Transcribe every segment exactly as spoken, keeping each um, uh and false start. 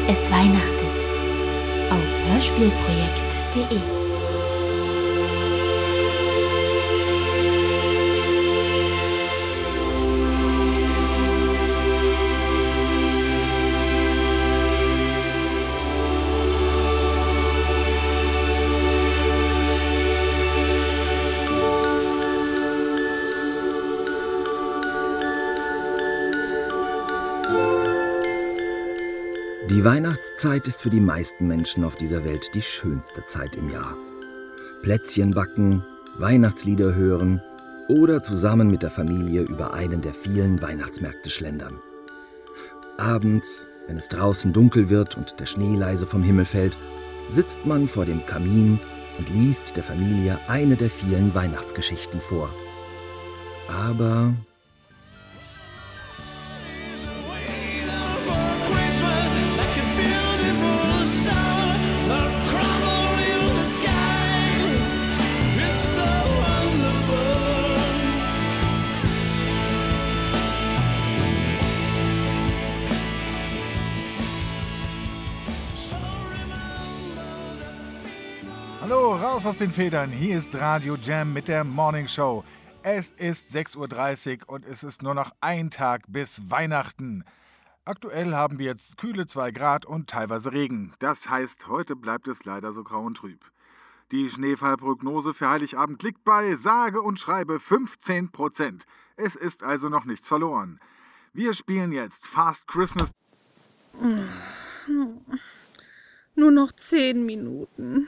Es weihnachtet auf hörspielprojekt punkt de. Die Weihnachtszeit ist für die meisten Menschen auf dieser Welt die schönste Zeit im Jahr. Plätzchen backen, Weihnachtslieder hören oder zusammen mit der Familie über einen der vielen Weihnachtsmärkte schlendern. Abends, wenn es draußen dunkel wird und der Schnee leise vom Himmel fällt, sitzt man vor dem Kamin und liest der Familie eine der vielen Weihnachtsgeschichten vor. Aber Hallo, raus aus den Federn. Hier ist Radio Jam mit der Morning Show. Es ist sechs Uhr dreißig und es ist nur noch ein Tag bis Weihnachten. Aktuell haben wir jetzt kühle zwei Grad und teilweise Regen. Das heißt, heute bleibt es leider so grau und trüb. Die Schneefallprognose für Heiligabend liegt bei sage und schreibe fünfzehn Prozent. Es ist also noch nichts verloren. Wir spielen jetzt Fast Christmas. Nur noch zehn Minuten.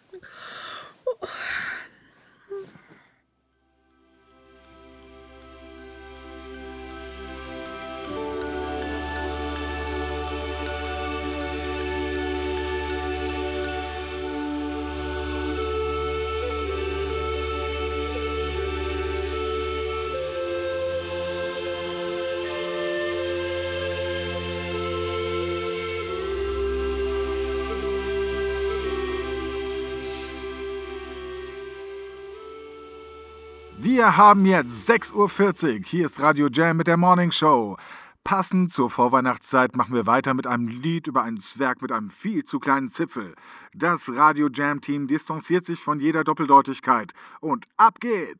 Wir haben jetzt sechs Uhr vierzig. Hier ist Radio Jam mit der Morning Show. Passend zur Vorweihnachtszeit machen wir weiter mit einem Lied über einen Zwerg mit einem viel zu kleinen Zipfel. Das Radio Jam Team distanziert sich von jeder Doppeldeutigkeit. Und ab geht's!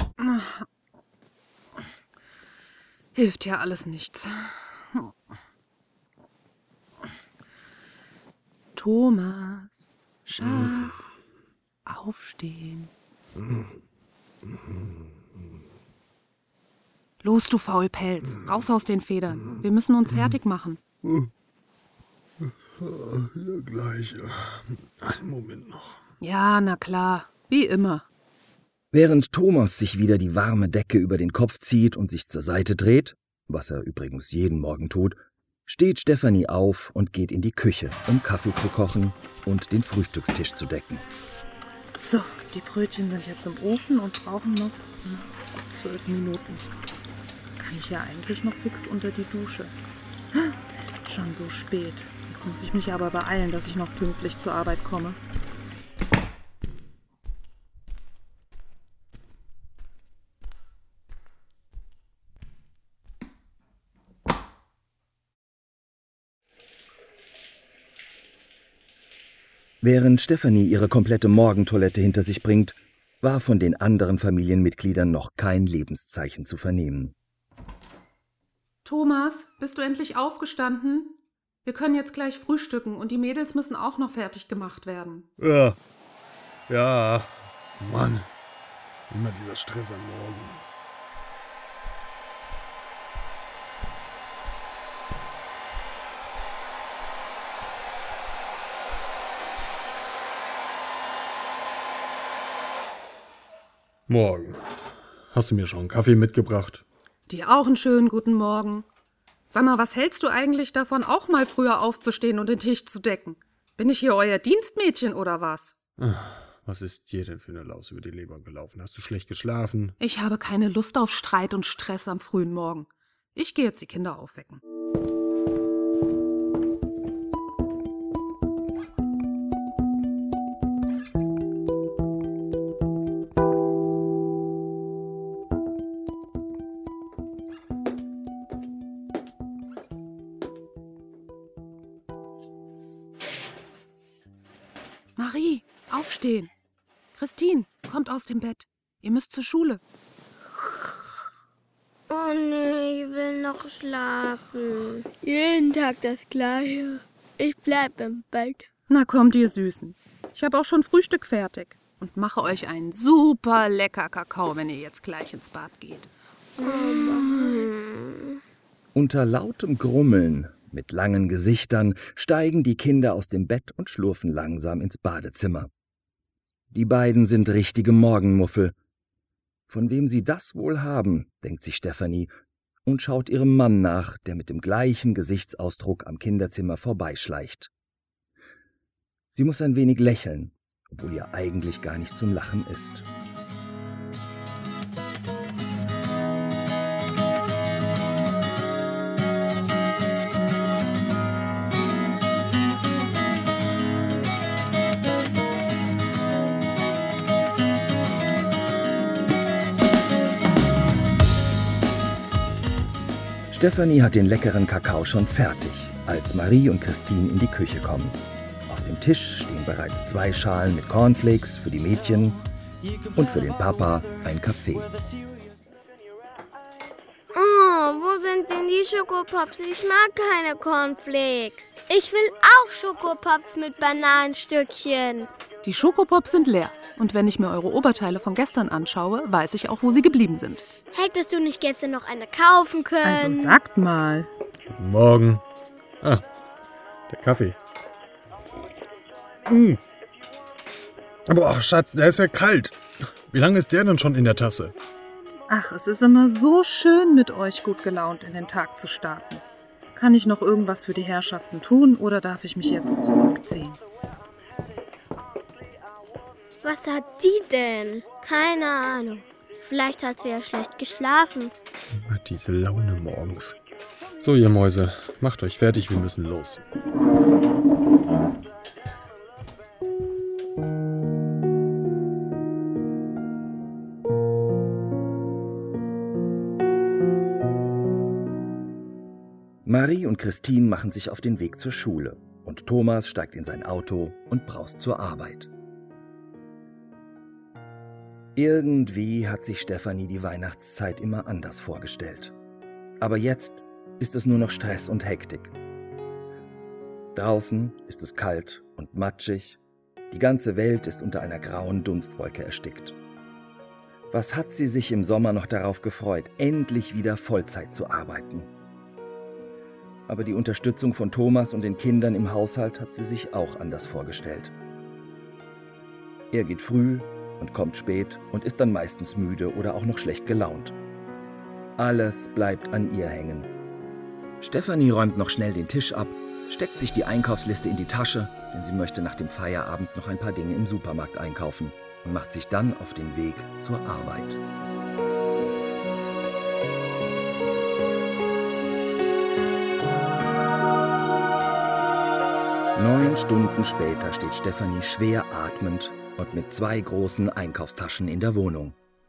Hilft ja alles nichts. Thomas, Schatz, aufstehen. Los, du Faulpelz, raus aus den Federn. Wir müssen uns fertig machen. Ja, gleich. Einen Moment noch. Ja, na klar, wie immer. Während Thomas sich wieder die warme Decke über den Kopf zieht und sich zur Seite dreht, was er übrigens jeden Morgen tut, steht Stefanie auf und geht in die Küche, um Kaffee zu kochen und den Frühstückstisch zu decken. So, die Brötchen sind jetzt im Ofen und brauchen noch hm, zwölf Minuten. Kann ich ja eigentlich noch fix unter die Dusche. Es ist schon so spät. Jetzt muss ich mich aber beeilen, dass ich noch pünktlich zur Arbeit komme. Während Stefanie ihre komplette Morgentoilette hinter sich bringt, war von den anderen Familienmitgliedern noch kein Lebenszeichen zu vernehmen. Thomas, bist du endlich aufgestanden? Wir können jetzt gleich frühstücken und die Mädels müssen auch noch fertig gemacht werden. Ja, ja, Mann, immer dieser Stress am Morgen. Morgen. Hast du mir schon einen Kaffee mitgebracht? Dir auch einen schönen guten Morgen. Sag mal, was hältst du eigentlich davon, auch mal früher aufzustehen und den Tisch zu decken? Bin ich hier euer Dienstmädchen oder was? Was ist dir denn für eine Laus über die Leber gelaufen? Hast du schlecht geschlafen? Ich habe keine Lust auf Streit und Stress am frühen Morgen. Ich gehe jetzt die Kinder aufwecken. Marie, aufstehen. Christine, kommt aus dem Bett. Ihr müsst zur Schule. Oh nee, ich will noch schlafen. Jeden Tag das Gleiche. Ich bleib im Bett. Na kommt, ihr Süßen. Ich habe auch schon Frühstück fertig und mache euch einen super lecker Kakao, wenn ihr jetzt gleich ins Bad geht. Oh. Unter lautem Grummeln, mit langen Gesichtern, steigen die Kinder aus dem Bett und schlurfen langsam ins Badezimmer. Die beiden sind richtige Morgenmuffel. Von wem sie das wohl haben, denkt sich Stefanie und schaut ihrem Mann nach, der mit dem gleichen Gesichtsausdruck am Kinderzimmer vorbeischleicht. Sie muss ein wenig lächeln, obwohl ihr eigentlich gar nicht zum Lachen ist. Stefanie hat den leckeren Kakao schon fertig, als Marie und Christine in die Küche kommen. Auf dem Tisch stehen bereits zwei Schalen mit Cornflakes für die Mädchen und für den Papa ein Kaffee. Oh, wo sind denn die Schokopops? Ich mag keine Cornflakes. Ich will auch Schokopops mit Bananenstückchen. Die Schokopops sind leer. Und wenn ich mir eure Oberteile von gestern anschaue, weiß ich auch, wo sie geblieben sind. Hättest du nicht gestern noch eine kaufen können? Also sagt mal. Guten Morgen. Ah, der Kaffee. Mm. Aber oh, Schatz, der ist ja kalt. Wie lange ist der denn schon in der Tasse? Ach, es ist immer so schön, mit euch gut gelaunt in den Tag zu starten. Kann ich noch irgendwas für die Herrschaften tun oder darf ich mich jetzt zurückziehen? Was hat die denn? Keine Ahnung. Vielleicht hat sie ja schlecht geschlafen. Immer diese Laune morgens. So, ihr Mäuse, macht euch fertig, wir müssen los. Marie und Christine machen sich auf den Weg zur Schule und Thomas steigt in sein Auto und braust zur Arbeit. Irgendwie hat sich Stefanie die Weihnachtszeit immer anders vorgestellt. Aber jetzt ist es nur noch Stress und Hektik. Draußen ist es kalt und matschig. Die ganze Welt ist unter einer grauen Dunstwolke erstickt. Was hat sie sich im Sommer noch darauf gefreut, endlich wieder Vollzeit zu arbeiten? Aber die Unterstützung von Thomas und den Kindern im Haushalt hat sie sich auch anders vorgestellt. Er geht früh und kommt spät und ist dann meistens müde oder auch noch schlecht gelaunt. Alles bleibt an ihr hängen. Stefanie räumt noch schnell den Tisch ab, steckt sich die Einkaufsliste in die Tasche, denn sie möchte nach dem Feierabend noch ein paar Dinge im Supermarkt einkaufen und macht sich dann auf den Weg zur Arbeit. Neun Stunden später steht Stefanie schwer atmend und mit zwei großen Einkaufstaschen in der Wohnung.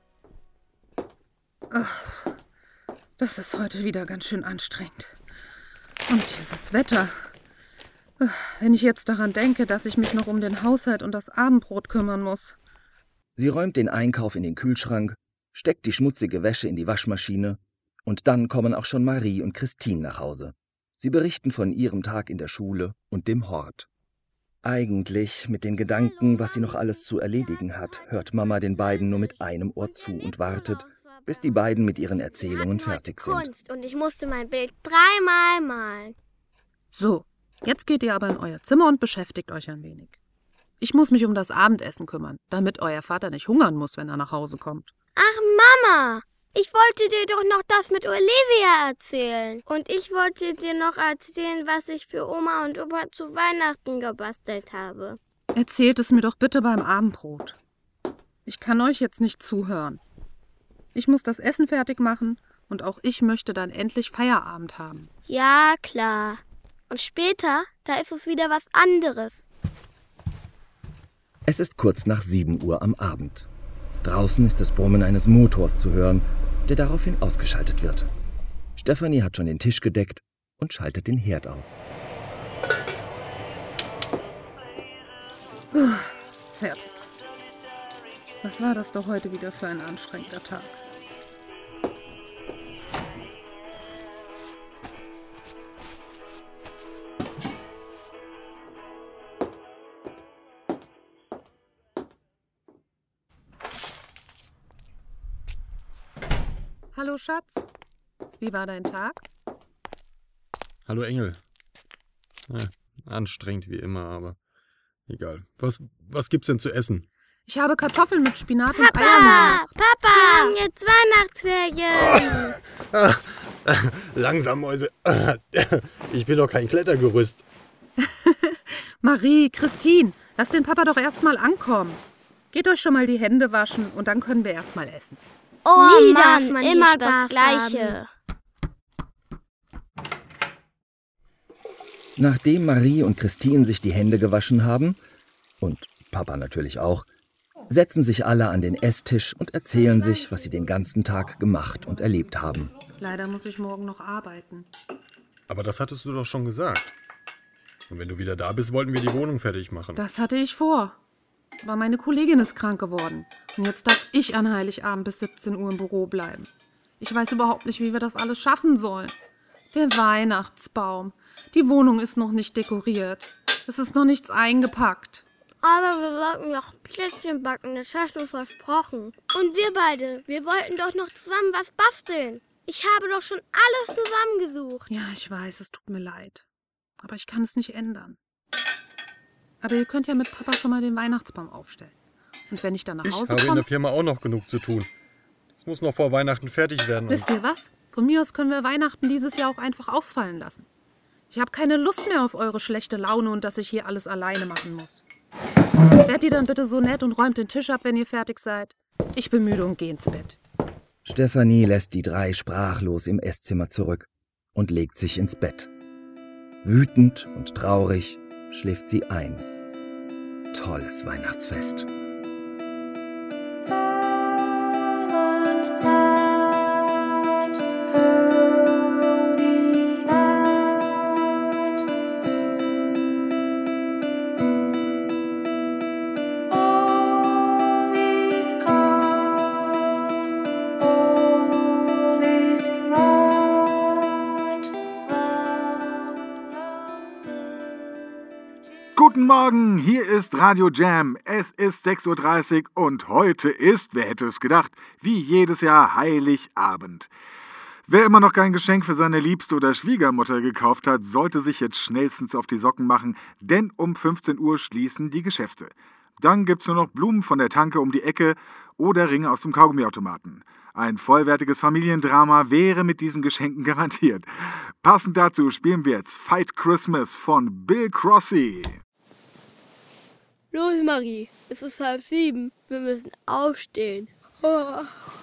Ach, das ist heute wieder ganz schön anstrengend. Und dieses Wetter. Wenn ich jetzt daran denke, dass ich mich noch um den Haushalt und das Abendbrot kümmern muss. Sie räumt den Einkauf in den Kühlschrank, steckt die schmutzige Wäsche in die Waschmaschine und dann kommen auch schon Marie und Christine nach Hause. Sie berichten von ihrem Tag in der Schule und dem Hort. Eigentlich mit den Gedanken, was sie noch alles zu erledigen hat, hört Mama den beiden nur mit einem Ohr zu und wartet, bis die beiden mit ihren Erzählungen fertig sind. Kunst und ich musste mein Bild dreimal malen. So, jetzt geht ihr aber in euer Zimmer und beschäftigt euch ein wenig. Ich muss mich um das Abendessen kümmern, damit euer Vater nicht hungern muss, wenn er nach Hause kommt. Ach Mama, ich wollte dir doch noch das mit Olivia erzählen. Und ich wollte dir noch erzählen, was ich für Oma und Opa zu Weihnachten gebastelt habe. Erzählt es mir doch bitte beim Abendbrot. Ich kann euch jetzt nicht zuhören. Ich muss das Essen fertig machen und auch ich möchte dann endlich Feierabend haben. Ja, klar. Und später, da ist es wieder was anderes. Es ist kurz nach sieben Uhr am Abend. Draußen ist das Brummen eines Motors zu hören, der daraufhin ausgeschaltet wird. Stefanie hat schon den Tisch gedeckt und schaltet den Herd aus. Fertig. Was war das doch heute wieder für ein anstrengender Tag? Hallo Schatz, wie war dein Tag? Hallo Engel. Ja, anstrengend wie immer, aber egal. Was, was gibt's denn zu essen? Ich habe Kartoffeln mit Spinat und Papa, Eiermarmelade. Papa, wir haben jetzt Weihnachtsferien. Ah, äh, langsam, Mäuse. Ich bin doch kein Klettergerüst. Marie, Christine, lasst den Papa doch erstmal ankommen. Geht euch schon mal die Hände waschen und dann können wir erstmal essen. Oh Nie Mann, darf man hier immer Spaß das Gleiche. Nachdem Marie und Christine sich die Hände gewaschen haben, und Papa natürlich auch, setzen sich alle an den Esstisch und erzählen sich, was sie den ganzen Tag gemacht und erlebt haben. Leider muss ich morgen noch arbeiten. Aber das hattest du doch schon gesagt. Und wenn du wieder da bist, wollten wir die Wohnung fertig machen. Das hatte ich vor. Aber meine Kollegin ist krank geworden. Und jetzt darf ich an Heiligabend bis siebzehn Uhr im Büro bleiben. Ich weiß überhaupt nicht, wie wir das alles schaffen sollen. Der Weihnachtsbaum. Die Wohnung ist noch nicht dekoriert. Es ist noch nichts eingepackt. Aber wir wollten noch Plätzchen backen, das hast du versprochen. Und wir beide, wir wollten doch noch zusammen was basteln. Ich habe doch schon alles zusammengesucht. Ja, ich weiß, es tut mir leid. Aber ich kann es nicht ändern. Aber ihr könnt ja mit Papa schon mal den Weihnachtsbaum aufstellen. Und wenn ich dann nach Ich Hause habe in komme... der Firma auch noch genug zu tun. Es muss noch vor Weihnachten fertig werden. Wisst ihr was? Von mir aus können wir Weihnachten dieses Jahr auch einfach ausfallen lassen. Ich habe keine Lust mehr auf eure schlechte Laune und dass ich hier alles alleine machen muss. Werdet ihr dann bitte so nett und räumt den Tisch ab, wenn ihr fertig seid? Ich bin müde und geh ins Bett. Stefanie lässt die drei sprachlos im Esszimmer zurück und legt sich ins Bett. Wütend und traurig schläft sie ein. Tolles Weihnachtsfest. Guten Morgen, hier ist Radio Jam. Es ist sechs Uhr dreißig und heute ist, wer hätte es gedacht, wie jedes Jahr Heiligabend. Wer immer noch kein Geschenk für seine Liebste oder Schwiegermutter gekauft hat, sollte sich jetzt schnellstens auf die Socken machen, denn um fünfzehn Uhr schließen die Geschäfte. Dann gibt's nur noch Blumen von der Tanke um die Ecke oder Ringe aus dem Kaugummiautomaten. Ein vollwertiges Familiendrama wäre mit diesen Geschenken garantiert. Passend dazu spielen wir jetzt Fight Christmas von Bill Crossy. Los, Marie, es ist halb sieben. Wir müssen aufstehen. Oh.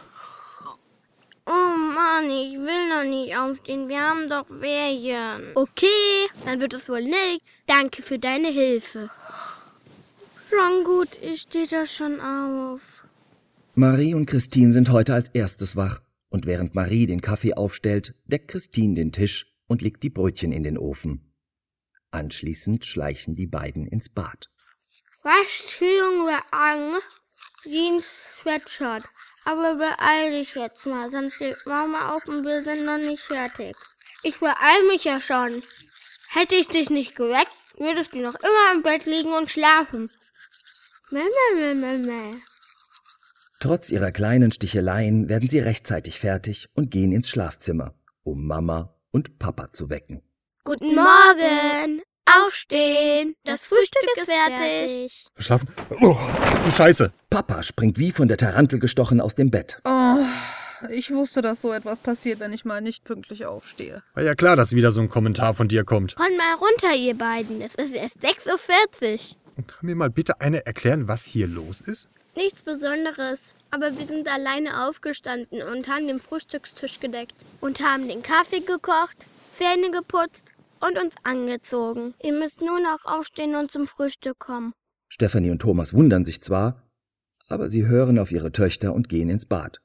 Oh Mann, ich will noch nicht aufstehen. Wir haben doch Ferien. Okay, dann wird es wohl nichts. Danke für deine Hilfe. Schon gut, ich stehe da schon auf. Marie und Christine sind heute als erstes wach. Und während Marie den Kaffee aufstellt, deckt Christine den Tisch und legt die Brötchen in den Ofen. Anschließend schleichen die beiden ins Bad. Was ziehen wir an? Jeans, Sweatshirt. Aber beeil dich jetzt mal, sonst steht Mama auf und wir sind noch nicht fertig. Ich beeil mich ja schon. Hätte ich dich nicht geweckt, würdest du noch immer im Bett liegen und schlafen. Mäh, mäh, mäh, mäh. Trotz ihrer kleinen Sticheleien werden sie rechtzeitig fertig und gehen ins Schlafzimmer, um Mama und Papa zu wecken. Guten Morgen! Aufstehen! Das Frühstück ist fertig. Verschlafen? Oh, du Scheiße! Papa springt wie von der Tarantel gestochen aus dem Bett. Oh, ich wusste, dass so etwas passiert, wenn ich mal nicht pünktlich aufstehe. War ja klar, dass wieder so ein Kommentar von dir kommt. Kommt mal runter, ihr beiden. Es ist erst sechs Uhr vierzig. Und kann mir mal bitte einer erklären, was hier los ist? Nichts Besonderes, aber wir sind alleine aufgestanden und haben den Frühstückstisch gedeckt und haben den Kaffee gekocht, Zähne geputzt und uns angezogen. Ihr müsst nur noch aufstehen und zum Frühstück kommen. Stefanie und Thomas wundern sich zwar, aber sie hören auf ihre Töchter und gehen ins Bad.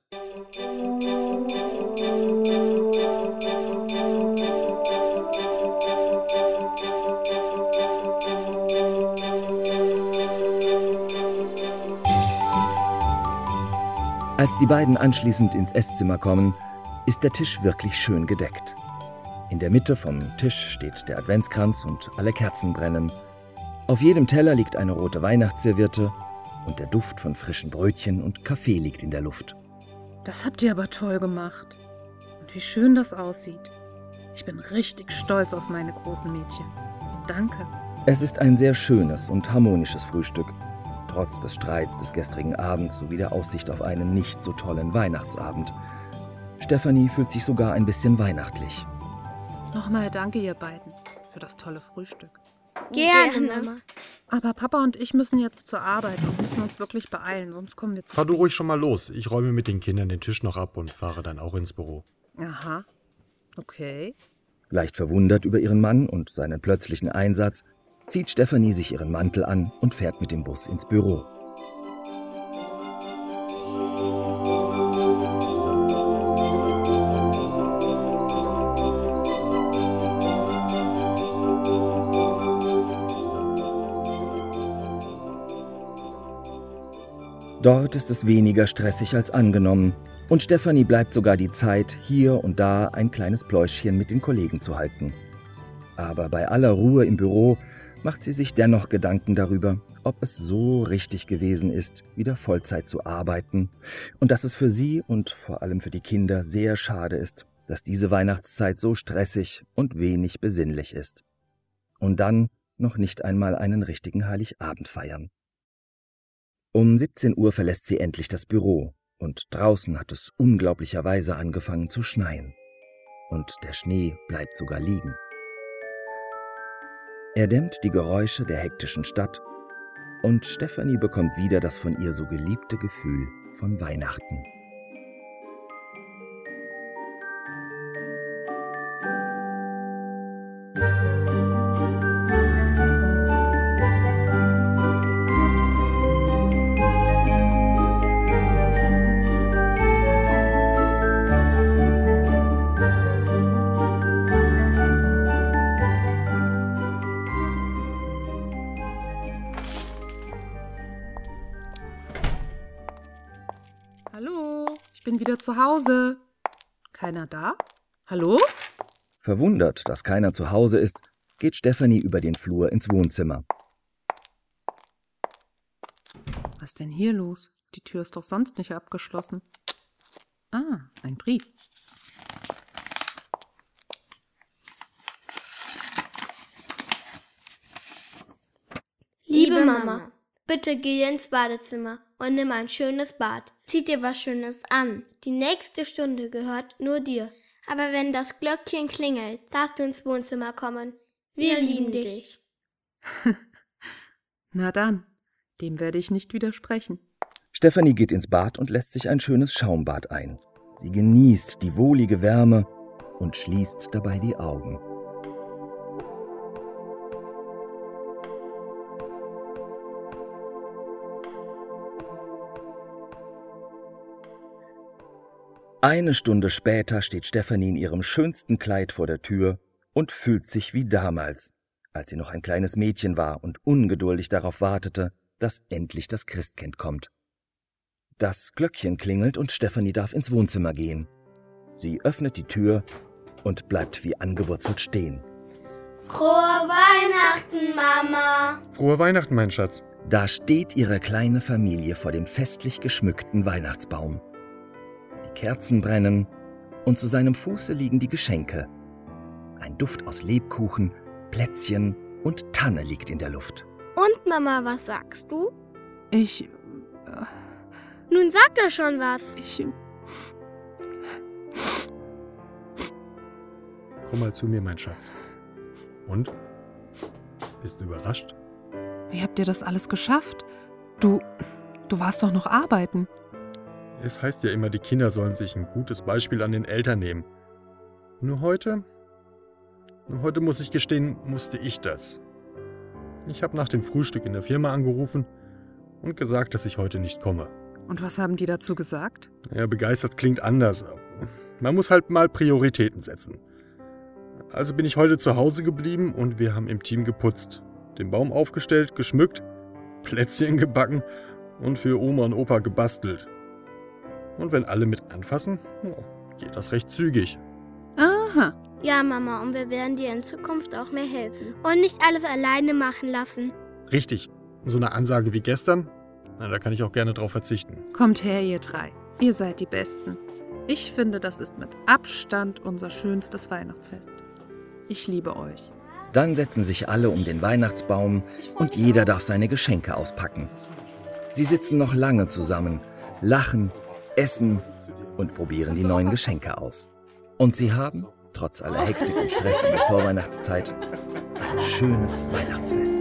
Als die beiden anschließend ins Esszimmer kommen, ist der Tisch wirklich schön gedeckt. In der Mitte vom Tisch steht der Adventskranz und alle Kerzen brennen. Auf jedem Teller liegt eine rote Weihnachtsserviette und der Duft von frischen Brötchen und Kaffee liegt in der Luft. Das habt ihr aber toll gemacht. Und wie schön das aussieht. Ich bin richtig stolz auf meine großen Mädchen. Danke. Es ist ein sehr schönes und harmonisches Frühstück, trotz des Streits des gestrigen Abends sowie der Aussicht auf einen nicht so tollen Weihnachtsabend. Stefanie fühlt sich sogar ein bisschen weihnachtlich. Nochmal danke, ihr beiden, für das tolle Frühstück. Gerne, Mama. Aber Papa und ich müssen jetzt zur Arbeit und müssen uns wirklich beeilen, sonst kommen wir zu Fahr du spät. ruhig schon mal los. Ich räume mit den Kindern den Tisch noch ab und fahre dann auch ins Büro. Aha, okay. Leicht verwundert über ihren Mann und seinen plötzlichen Einsatz, zieht Stefanie sich ihren Mantel an und fährt mit dem Bus ins Büro. Dort ist es weniger stressig als angenommen und Stefanie bleibt sogar die Zeit, hier und da ein kleines Pläuschchen mit den Kollegen zu halten. Aber bei aller Ruhe im Büro macht sie sich dennoch Gedanken darüber, ob es so richtig gewesen ist, wieder Vollzeit zu arbeiten und dass es für sie und vor allem für die Kinder sehr schade ist, dass diese Weihnachtszeit so stressig und wenig besinnlich ist. Und dann noch nicht einmal einen richtigen Heiligabend feiern. Um siebzehn Uhr verlässt sie endlich das Büro und draußen hat es unglaublicherweise angefangen zu schneien. Und der Schnee bleibt sogar liegen. Er dämmt die Geräusche der hektischen Stadt und Stefanie bekommt wieder das von ihr so geliebte Gefühl von Weihnachten. Hallo, ich bin wieder zu Hause. Keiner da? Hallo? Verwundert, dass keiner zu Hause ist, geht Stefanie über den Flur ins Wohnzimmer. Was ist denn hier los? Die Tür ist doch sonst nicht abgeschlossen. Ah, ein Brief. Liebe Mama, bitte geh ins Badezimmer und nimm ein schönes Bad. Zieh dir was Schönes an. Die nächste Stunde gehört nur dir. Aber wenn das Glöckchen klingelt, darfst du ins Wohnzimmer kommen. Wir, Wir lieben dich. Na dann, dem werde ich nicht widersprechen. Stefanie geht ins Bad und lässt sich ein schönes Schaumbad ein. Sie genießt die wohlige Wärme und schließt dabei die Augen. Eine Stunde später steht Stefanie in ihrem schönsten Kleid vor der Tür und fühlt sich wie damals, als sie noch ein kleines Mädchen war und ungeduldig darauf wartete, dass endlich das Christkind kommt. Das Glöckchen klingelt und Stefanie darf ins Wohnzimmer gehen. Sie öffnet die Tür und bleibt wie angewurzelt stehen. Frohe Weihnachten, Mama! Frohe Weihnachten, mein Schatz. Da steht ihre kleine Familie vor dem festlich geschmückten Weihnachtsbaum. Die Kerzen brennen und zu seinem Fuße liegen die Geschenke. Ein Duft aus Lebkuchen, Plätzchen und Tanne liegt in der Luft. Und Mama, was sagst du? Ich... Äh, Nun sag doch schon was. ich... Komm mal zu mir, mein Schatz. Und? Bist du überrascht? Wie habt ihr das alles geschafft? Du... Du warst doch noch arbeiten. Es heißt ja immer, die Kinder sollen sich ein gutes Beispiel an den Eltern nehmen. Nur heute... Nur heute muss ich gestehen, musste ich das. Ich habe nach dem Frühstück in der Firma angerufen und gesagt, dass ich heute nicht komme. Und was haben die dazu gesagt? Ja, begeistert klingt anders. Man muss halt mal Prioritäten setzen. Also bin ich heute zu Hause geblieben und wir haben im Team geputzt, den Baum aufgestellt, geschmückt, Plätzchen gebacken und für Oma und Opa gebastelt. Und wenn alle mit anfassen, geht das recht zügig. Aha. Ja, Mama, und wir werden dir in Zukunft auch mehr helfen. Und nicht alles alleine machen lassen. Richtig. So eine Ansage wie gestern, na, da kann ich auch gerne drauf verzichten. Kommt her, ihr drei. Ihr seid die Besten. Ich finde, das ist mit Abstand unser schönstes Weihnachtsfest. Ich liebe euch. Dann setzen sich alle um den Weihnachtsbaum und jeder darf seine Geschenke auspacken. Sie sitzen noch lange zusammen, lachen, essen und probieren die neuen Geschenke aus. Und sie haben, trotz aller Hektik und Stress in der Vorweihnachtszeit, ein schönes Weihnachtsfest.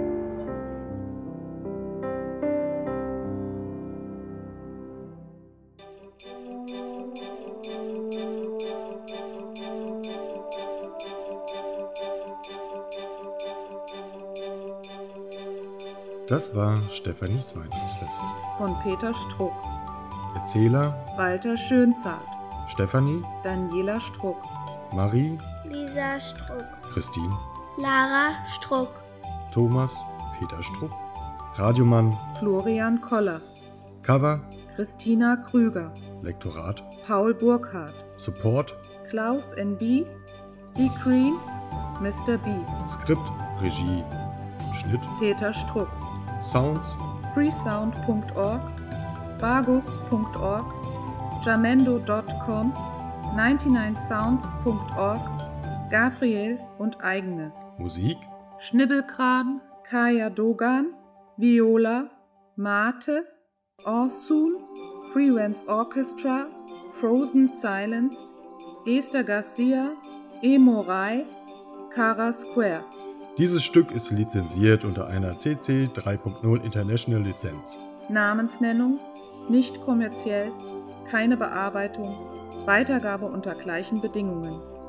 Das war Stephanies Weihnachtsfest. Von Peter Struck, Erzähler Walter Schönzart, Stefanie, Daniela Struck, Marie, Lisa Struck, Christine, Lara Struck, Thomas, Peter Struck, Radiomann, Florian Koller, Cover, Christina Krüger, Lektorat, Paul Burkhardt, Support, Klaus N B, Seacreen, Mister B, Skript, Regie und Schnitt, Peter Struck, Sounds, freesound punkt org, bagus punkt org, jamendo punkt com, neunundneunzig sounds punkt org, Gabriel und eigene. Musik, Schnibbelkram, Kaya Dogan, Viola, Mate, Orsun, Freelance Orchestra, Frozen Silence, Esther Garcia, Emorai, Cara Square. Dieses Stück ist lizenziert unter einer C C drei Punkt null International Lizenz. Namensnennung, nicht kommerziell, keine Bearbeitung, Weitergabe unter gleichen Bedingungen.